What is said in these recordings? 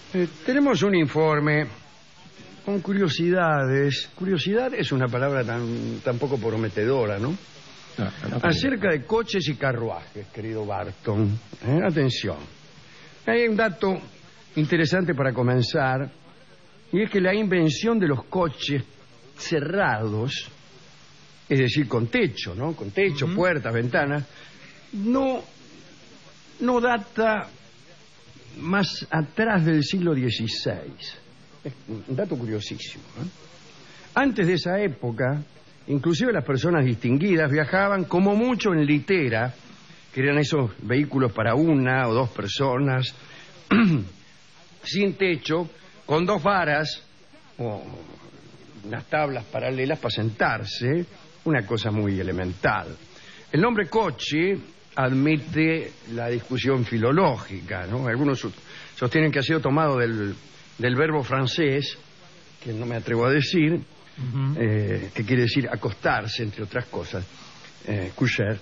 Tenemos un informe con curiosidades. Curiosidad es una palabra tan poco prometedora, ¿no? Acerca de coches y carruajes, querido Barton. Atención. Hay un dato interesante para comenzar, y es que la invención de los coches cerrados, es decir, con techo, ¿no? Con techo, puertas, ventanas, no data más atrás del siglo XVI. Es un dato curiosísimo, ¿eh? Antes de esa época, inclusive las personas distinguidas viajaban como mucho en litera, que eran esos vehículos para una o dos personas, sin techo, con dos varas o unas tablas paralelas para sentarse, una cosa muy elemental. El nombre coche admite la discusión filológica, ¿no? Algunos sostienen que ha sido tomado del verbo francés, que no me atrevo a decir, que quiere decir acostarse, entre otras cosas, coucher,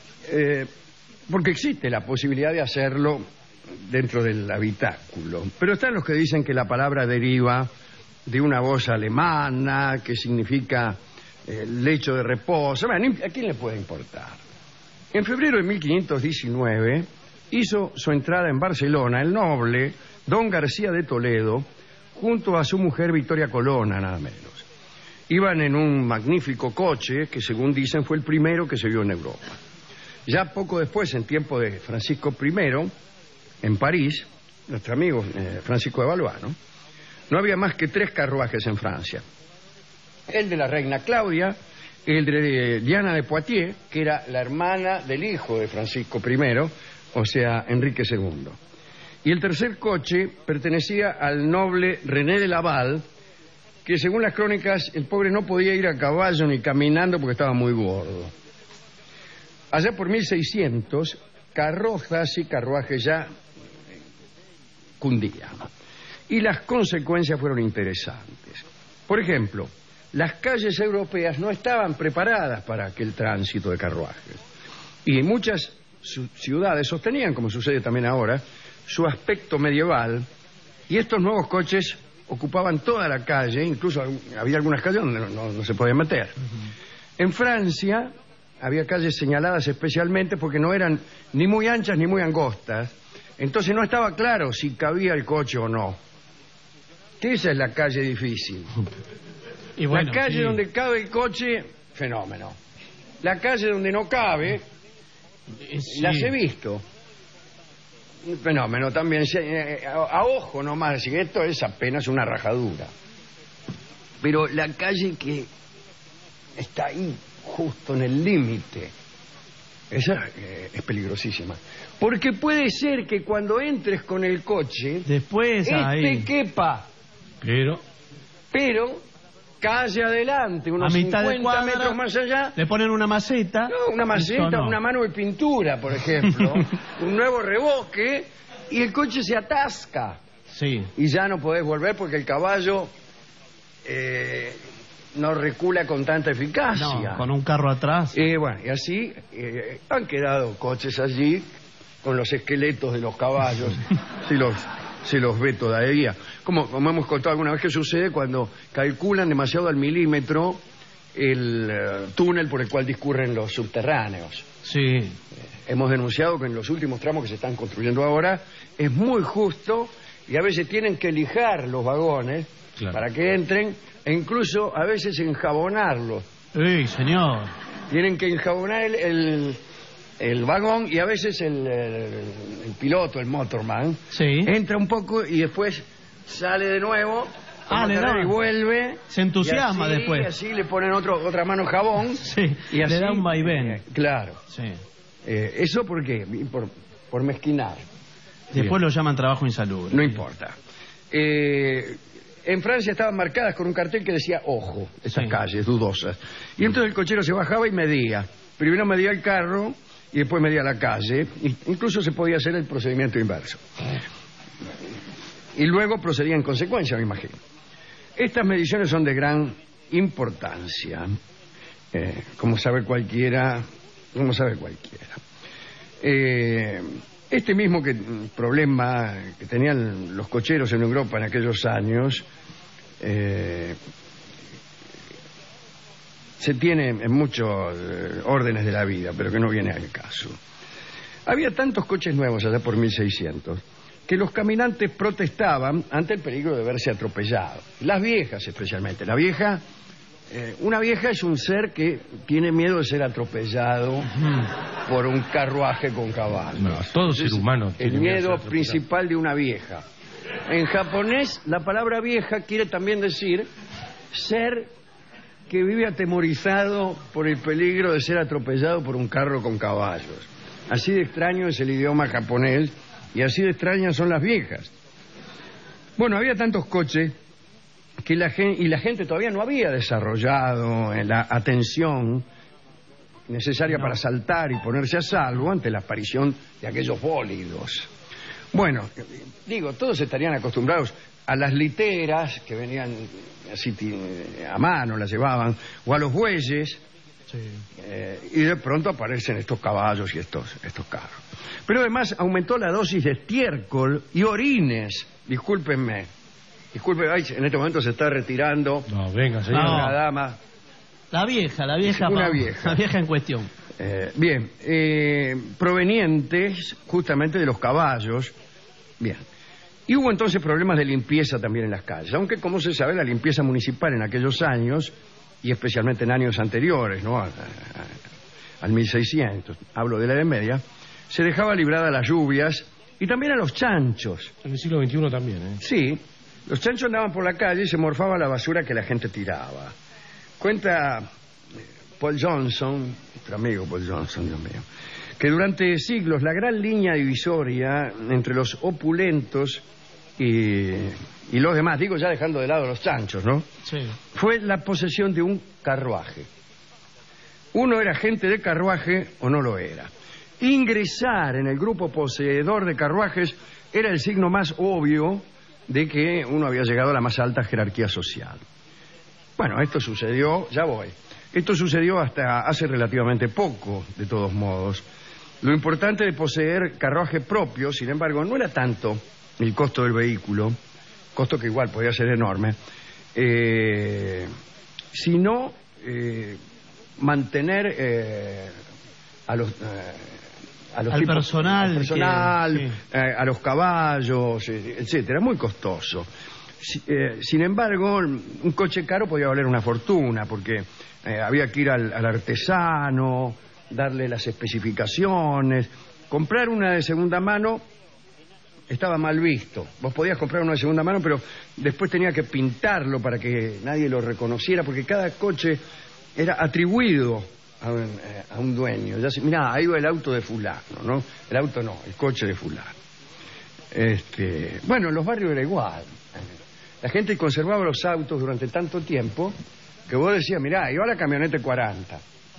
porque existe la posibilidad de hacerlo dentro del habitáculo. Pero están los que dicen que la palabra deriva de una voz alemana, que significa lecho de reposo. Bueno, ¿a quién le puede importar? En febrero de 1519 hizo su entrada en Barcelona el noble don García de Toledo junto a su mujer Victoria Colonna, nada menos. Iban en un magnífico coche que, según dicen, fue el primero que se vio en Europa. Ya poco después, en tiempo de Francisco I, en París, nuestro amigo Francisco de Valois, no había más que 3 carruajes en Francia. El de la reina Claudia, el de Diana de Poitiers, que era la hermana del hijo de Francisco I, o sea, Enrique II. Y el tercer coche pertenecía al noble René de Laval, que según las crónicas el pobre no podía ir a caballo ni caminando porque estaba muy gordo. Allá por 1600, carrozas y carruajes ya cundían. Y las consecuencias fueron interesantes. Por ejemplo, las calles europeas no estaban preparadas para aquel tránsito de carruajes. Y muchas ciudades sostenían, como sucede también ahora, su aspecto medieval, y estos nuevos coches ocupaban toda la calle, incluso había algunas calles donde no se podía meter. En Francia había calles señaladas especialmente porque no eran ni muy anchas ni muy angostas, entonces no estaba claro si cabía el coche o no. Esa es la calle difícil. Y bueno, la calle donde cabe el coche, fenómeno. La calle donde no cabe, las he visto. Un fenómeno también. A ojo nomás, si esto es apenas una rajadura. Pero la calle que está ahí, justo en el límite, esa es peligrosísima. Porque puede ser que cuando entres con el coche, después ahí quepa. Pero calle adelante, unos a mitad 50 metros más allá, le ponen una maceta. No, una maceta, una mano de pintura, por ejemplo, un nuevo revoque, y el coche se atasca. Sí. Y ya no podés volver porque el caballo no recula con tanta eficacia. No, con un carro atrás. Bueno, y así han quedado coches allí con los esqueletos de los caballos, si los ve todavía. Como hemos contado alguna vez que sucede cuando calculan demasiado al milímetro el túnel por el cual discurren los subterráneos. Sí. Hemos denunciado que en los últimos tramos que se están construyendo ahora es muy justo y a veces tienen que lijar los vagones para que entren e incluso a veces enjabonarlos. ¡Ey, señor! Tienen que enjabonar el vagón y a veces el piloto, el motorman, entra un poco y después sale de nuevo y vuelve. Se entusiasma y así, después. Y así le ponen otra mano jabón. Y así, le da un vaivén. Claro. ¿Eso por qué? Por mezquinar. Después lo llaman trabajo insalubre. No importa. En Francia estaban marcadas con un cartel que decía ojo, esas calles dudosas. Y entonces el cochero se bajaba y medía. Primero medía el carro y después medía la calle. Incluso se podía hacer el procedimiento inverso. Y luego procedía en consecuencia, me imagino. Estas mediciones son de gran importancia. Como sabe cualquiera. Este mismo problema que tenían los cocheros en Europa en aquellos años se tiene en muchos órdenes de la vida, pero que no viene al caso. Había tantos coches nuevos allá por 1600 que los caminantes protestaban ante el peligro de verse atropellados. Las viejas especialmente. Una vieja es un ser que tiene miedo de ser atropellado por un carruaje con caballos. No, todo ser humano tiene el miedo principal de una vieja. En japonés, la palabra vieja quiere también decir ser que vive atemorizado por el peligro de ser atropellado por un carro con caballos. Así de extraño es el idioma japonés y así de extrañas son las viejas. Bueno, había tantos coches que la gente todavía no había desarrollado la atención necesaria para saltar y ponerse a salvo ante la aparición de aquellos bólidos. Bueno, todos estarían acostumbrados a las literas que venían así a mano, las llevaban, o a los bueyes, y de pronto aparecen estos caballos y estos carros. Pero además aumentó la dosis de estiércol y orines. Discúlpenme, en este momento se está retirando. No, venga, señor. Una dama. La vieja en cuestión. Provenientes justamente de los caballos. Bien. Y hubo entonces problemas de limpieza también en las calles, aunque como se sabe la limpieza municipal en aquellos años, y especialmente en años anteriores, ¿no? Al 1600, hablo de la Edad Media, se dejaba librada a las lluvias y también a los chanchos. En el siglo XXI también, ¿eh? Sí, los chanchos andaban por la calle y se morfaba la basura que la gente tiraba. Cuenta Paul Johnson, nuestro amigo Paul Johnson, Dios mío, que durante siglos la gran línea divisoria entre los opulentos y los demás, digo ya dejando de lado los chanchos, ¿no? Sí. Fue la posesión de un carruaje. Uno era gente de carruaje o no lo era. Ingresar en el grupo poseedor de carruajes era el signo más obvio de que uno había llegado a la más alta jerarquía social. Bueno, esto sucedió hasta hace relativamente poco, de todos modos. Lo importante de poseer carruaje propio, sin embargo, no era tanto el costo del vehículo, costo que igual podía ser enorme, sino mantener al personal, a los caballos, etcétera, muy costoso. Sin embargo, un coche caro podía valer una fortuna, porque había que ir al artesano, darle las especificaciones. Comprar una de segunda mano estaba mal visto. Vos podías comprar una de segunda mano, pero después tenía que pintarlo para que nadie lo reconociera, porque cada coche era atribuido a un dueño. Ya mirá, ahí va el auto de fulano, ¿no? El auto no, el coche de fulano. Bueno, en los barrios era igual. La gente conservaba los autos durante tanto tiempo que vos decías, mirá, iba la camioneta 40.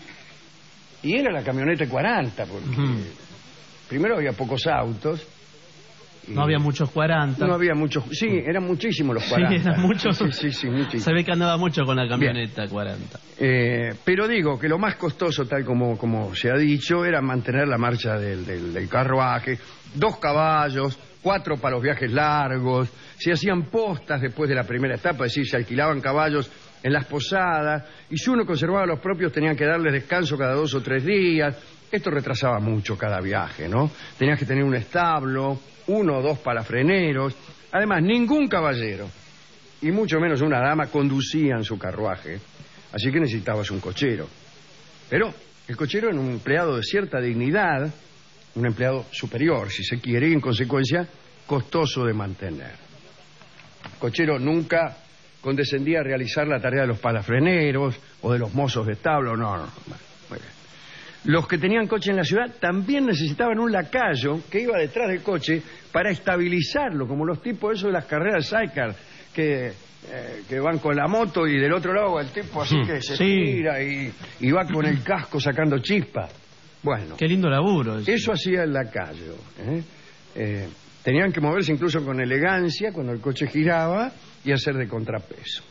Y era la camioneta 40, porque primero había pocos autos. No había muchos 40. No había muchos. Sí, eran muchísimos los 40. Sí, eran muchos. Sí, muchísimos. Se ve que andaba mucho con la camioneta. Bien. 40. Pero digo que lo más costoso, tal como se ha dicho, era mantener la marcha del carruaje. 2 caballos, 4 para los viajes largos. Se hacían postas después de la primera etapa, es decir, se alquilaban caballos en las posadas, y si uno conservaba los propios tenían que darles descanso cada 2 o 3 días. Esto retrasaba mucho cada viaje, ¿no? Tenías que tener un establo, 1 o 2 palafreneros. Además, ningún caballero, y mucho menos una dama, conducían su carruaje, así que necesitabas un cochero. Pero el cochero era un empleado de cierta dignidad, un empleado superior, si se quiere, y en consecuencia costoso de mantener. El cochero nunca condescendía a realizar la tarea de los palafreneros o de los mozos de establo, no. Muy bien. Los que tenían coche en la ciudad también necesitaban un lacayo que iba detrás del coche para estabilizarlo, como los tipos esos de las carreras sidecar que van con la moto y del otro lado el tipo así que se tira y va con el casco sacando chispas. Bueno, qué lindo laburo. Eso hacía el lacayo. Tenían que moverse incluso con elegancia cuando el coche giraba y hacer de contrapeso.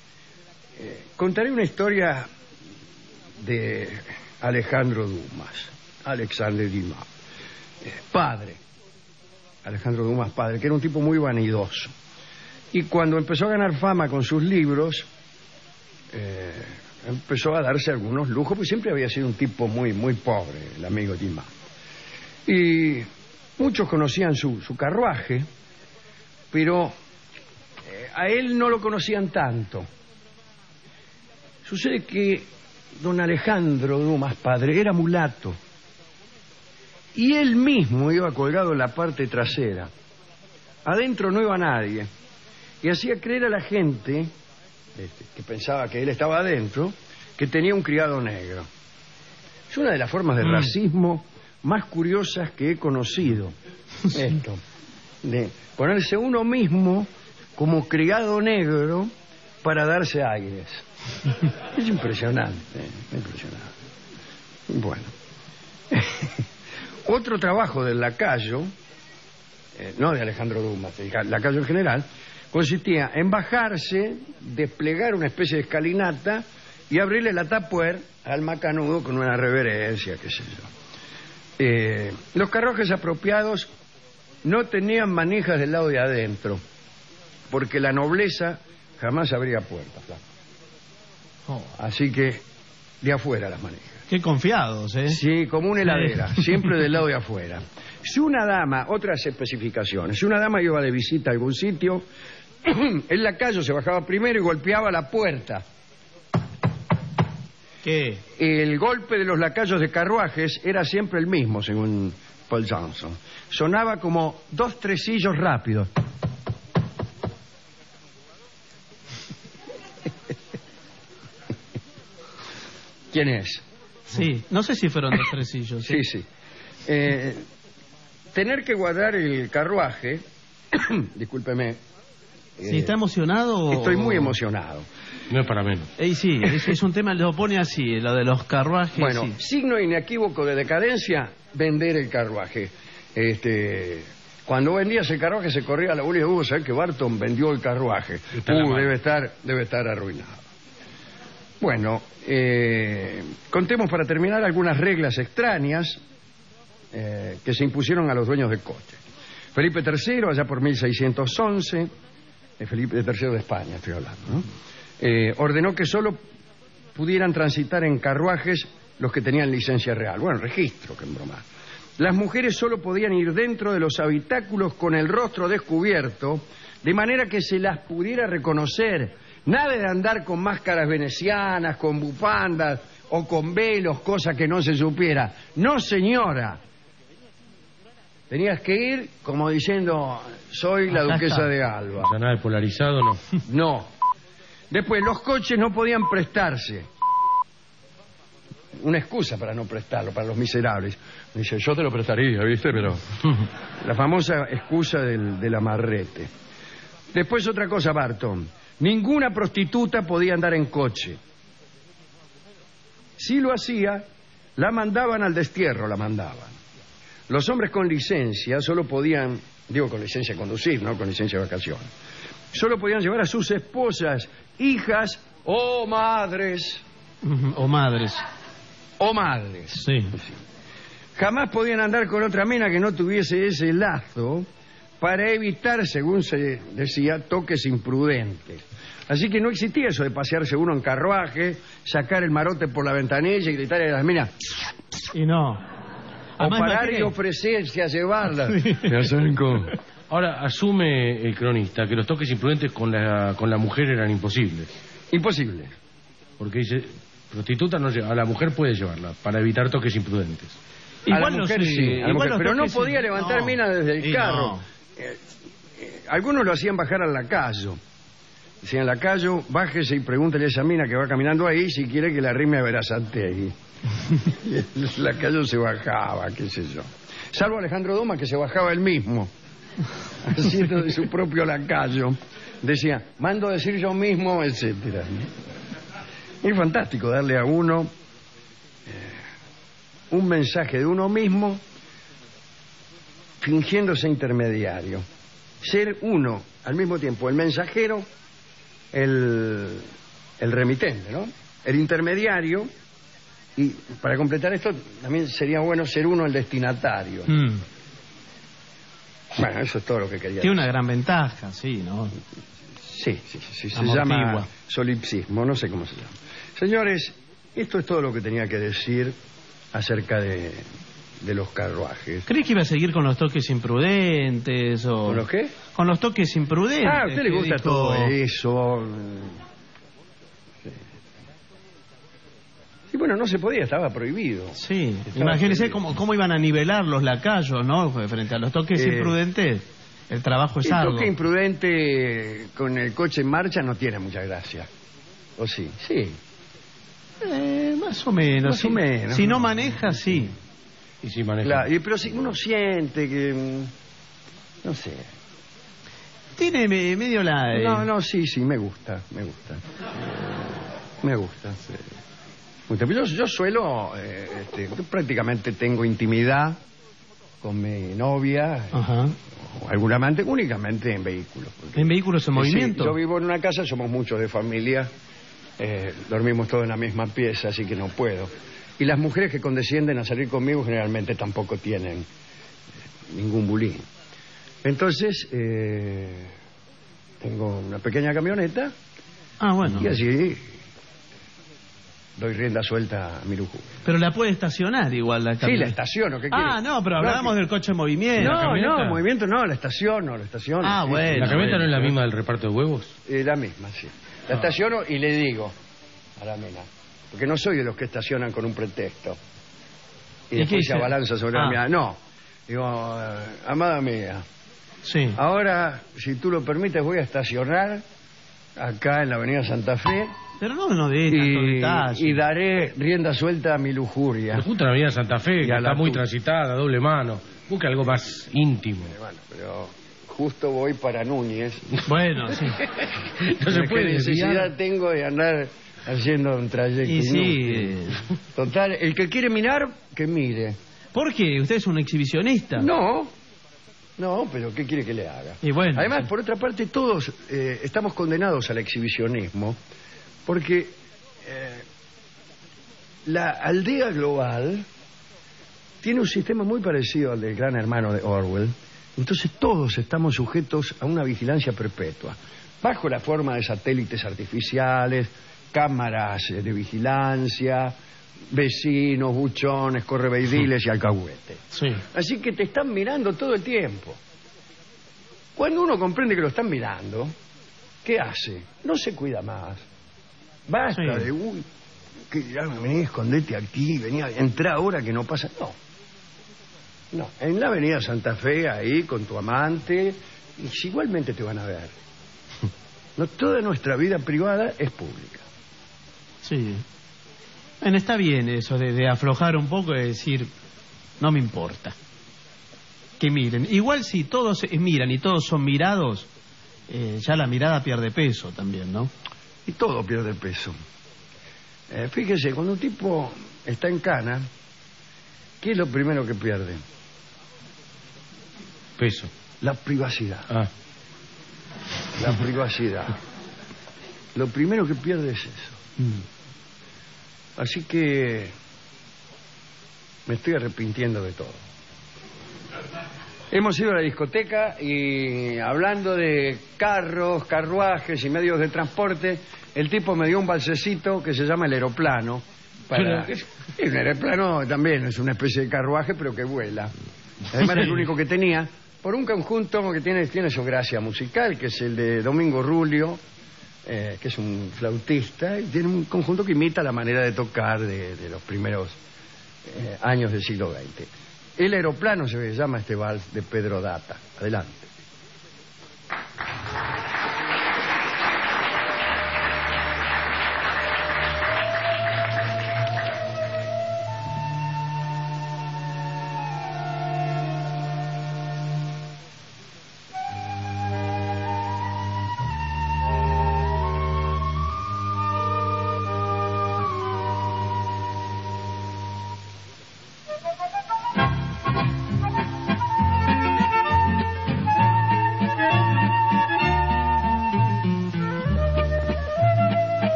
Contaré una historia de Alejandro Dumas, Alexandre Dumas, padre Alejandro Dumas padre, que era un tipo muy vanidoso. Y cuando empezó a ganar fama con sus libros, empezó a darse algunos lujos, porque siempre había sido un tipo muy, muy pobre, el amigo Dumas. Y muchos conocían su carruaje, pero a él no lo conocían tanto. Sucede que don Alejandro Dumas padre era mulato, y él mismo iba colgado en la parte trasera. Adentro no iba nadie, y hacía creer a la gente que pensaba que él estaba adentro, que tenía un criado negro. Es una de las formas de racismo más curiosas que he conocido. Esto, de ponerse uno mismo como criado negro para darse aires. Es impresionante, impresionante. Bueno. Otro trabajo del lacayo, no de Alejandro Dumas, del lacayo en general, consistía en bajarse, desplegar una especie de escalinata y abrirle la tapuer al macanudo con una reverencia, qué sé yo. Los carruajes apropiados no tenían manijas del lado de adentro, porque la nobleza jamás abría puertas. Así que de afuera las manijas. Qué confiados, ¿eh? Sí, como una heladera, siempre del lado de afuera. Si una dama, otras especificaciones, si una dama iba de visita a algún sitio, el lacayo se bajaba primero y golpeaba la puerta. ¿Qué? El golpe de los lacayos de carruajes era siempre el mismo, según Paul Johnson. Sonaba como 2 tresillos rápidos. ¿Quién es? Sí, no sé si fueron 2 tresillos. Sí, sí. Tener que guardar el carruaje, discúlpeme. ¿Sí está emocionado? Estoy muy emocionado. No es para menos. Sí, es un tema, lo pone así, lo de los carruajes. Bueno, sí. Signo inequívoco de decadencia, vender el carruaje. Cuando vendías el carruaje se corría la bola y ¿sabes que Barton vendió el carruaje? Debe estar arruinado. Bueno, contemos para terminar algunas reglas extrañas que se impusieron a los dueños de coche. Felipe III, allá por 1611, Felipe III de España estoy hablando, ¿no? Ordenó que solo pudieran transitar en carruajes los que tenían licencia real. Bueno, registro, que en broma. Las mujeres solo podían ir dentro de los habitáculos con el rostro descubierto, de manera que se las pudiera reconocer. Nada de andar con máscaras venecianas, con bufandas o con velos, cosa que no se supiera. No, señora. Tenías que ir como diciendo, soy la duquesa de Alba. O sea, nada de polarizado, no. No. Después, los coches no podían prestarse. Una excusa para no prestarlo, para los miserables. Dice, yo te lo prestaría, ¿viste? Pero la famosa excusa del amarrete. Después otra cosa, Barton. Ninguna prostituta podía andar en coche. Si lo hacía, la mandaban al destierro, la mandaban. Los hombres con licencia solo podían, digo con licencia de conducir, no con licencia de vacaciones, solo podían llevar a sus esposas, hijas o madres. O madres. O madres. Sí. Jamás podían andar con otra mina que no tuviese ese lazo para evitar, según se decía, toques imprudentes. Así que no existía eso de pasearse uno en carruaje, sacar el marote por la ventanilla y gritarle a las minas. Y no. O Además, parar y ofrecerse a llevarla. Me acerco. Ahora, asume el cronista que los toques imprudentes con la mujer eran imposibles. Imposible. Porque dice, prostituta no lleva, a la mujer puede llevarla, para evitar toques imprudentes. A la mujer sí, a la mujer, pero no podía sí. levantar mina desde el carro. No. Algunos lo hacían bajar al lacayo. Decían, lacayo, bájese y pregúntele a esa mina que va caminando ahí si quiere que la rime a Verazategui. Y el lacayo se bajaba, qué sé yo. Salvo Alejandro Dumas, que se bajaba él mismo, haciendo de su propio lacayo. Decía, mando a decir yo mismo, etcétera. Es fantástico darle a uno un mensaje de uno mismo fingiéndose intermediario. Ser uno, al mismo tiempo, el mensajero, el remitente, ¿no? El intermediario. Y para completar esto, también sería bueno ser uno el destinatario. Bueno, eso es todo lo que quería Tiene decir. una gran ventaja, sí, ¿no? Sí, se Amortigua. llama solipsismo, no sé cómo se llama. Señores, esto es todo lo que tenía que decir acerca de los carruajes. ¿Crees que iba a seguir con los toques imprudentes o...? ¿Con los qué? Con los toques imprudentes. Ah, a usted le que gusta dijo- todo eso. Sí. Sí, bueno, no se podía, estaba prohibido. Sí, Estaba imagínese prohibido. cómo iban a nivelar los lacayos, ¿no? Frente a los toques imprudentes, el trabajo es El arduo. toque imprudente con el coche en marcha no tiene mucha gracia. ¿O sí? Sí. Más o menos. Más o menos. Si no maneja, sí. Y si maneja. Claro, pero si uno siente que... no sé. Tiene medio la... No, sí, me gusta. Me gusta. Sí. Pero yo suelo, yo prácticamente tengo intimidad con mi novia Ajá. o algún amante únicamente en vehículos. porque- ¿En vehículos en Sí, movimiento? yo vivo en una casa, somos muchos de familia, dormimos todos en la misma pieza, así que no puedo. Y las mujeres que condescienden a salir conmigo generalmente tampoco tienen ningún bulín. Entonces, tengo una pequeña camioneta Ah, bueno. y allí doy rienda suelta a mi lujuria. Pero la puede estacionar igual la Sí, camioneta. la estaciono, ¿qué Ah, quiere? no, pero hablábamos que- del coche en movimiento. la camioneta? No, movimiento no, la estaciono. Ah, sí, bueno. ¿La camioneta no es la misma del reparto de huevos? La misma, sí. La estaciono y le digo a la mina, porque no soy de los que estacionan con un pretexto y ¿Y qué después se dice? abalanza sobre la Ah. mía. No, digo, amada mía, Sí. ahora, si tú lo permites, voy a estacionar acá en la avenida Santa Fe Pero no de tanto detalle. y daré rienda suelta a mi lujuria. Pero justo en la avenida Santa Fe, Y que a la está muy tuya. transitada, doble mano. Busca algo más íntimo. Bueno, pero justo voy para Núñez. Bueno, sí. No se ¿Qué puede necesidad desviar. tengo de andar haciendo un trayecto Y sí. inútil? Total, el que quiere mirar, que mire. ¿Por qué? ¿Usted es un exhibicionista? No, pero ¿qué quiere que le haga? Y bueno, Además, sí. por otra parte, todos estamos condenados al exhibicionismo, porque la aldea global tiene un sistema muy parecido al del Gran Hermano de Orwell. Entonces todos estamos sujetos a una vigilancia perpetua, bajo la forma de satélites artificiales, cámaras de vigilancia, vecinos, buchones, correveidiles y alcahuetes. Sí. Así que te están mirando todo el tiempo. Cuando uno comprende que lo están mirando, ¿qué hace? No se cuida más. Basta Sí. de, uy, que vení, escondete aquí, venía, entra ahora que no pasa. No, en la avenida Santa Fe, ahí, con tu amante, y igualmente te van a ver. No, toda nuestra vida privada es pública. Sí. Bueno, está bien eso de aflojar un poco y decir, no me importa. Que miren. Igual si todos miran y todos son mirados, ya la mirada pierde peso también, ¿no? Y todo pierde peso. Fíjese, cuando un tipo está en cana, ¿qué es lo primero que pierde? Peso. La privacidad. Ah. La privacidad. Lo primero que pierde es eso. Así que me estoy arrepintiendo de todo. Hemos ido a la discoteca y hablando de carros, carruajes y medios de transporte, el tipo me dio un balsecito que se llama el aeroplano. El aeroplano también es una especie de carruaje, pero que vuela. Además era el único que tenía, por un conjunto que tiene su gracia musical, que es el de Domingo Rulio, que es un flautista, y tiene un conjunto que imita la manera de tocar de los primeros años del siglo XX. El aeroplano se llama este vals de Pedro Data. Adelante.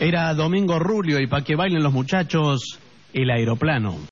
Era Domingo Rulio y para que bailen los muchachos, El Aeroplano.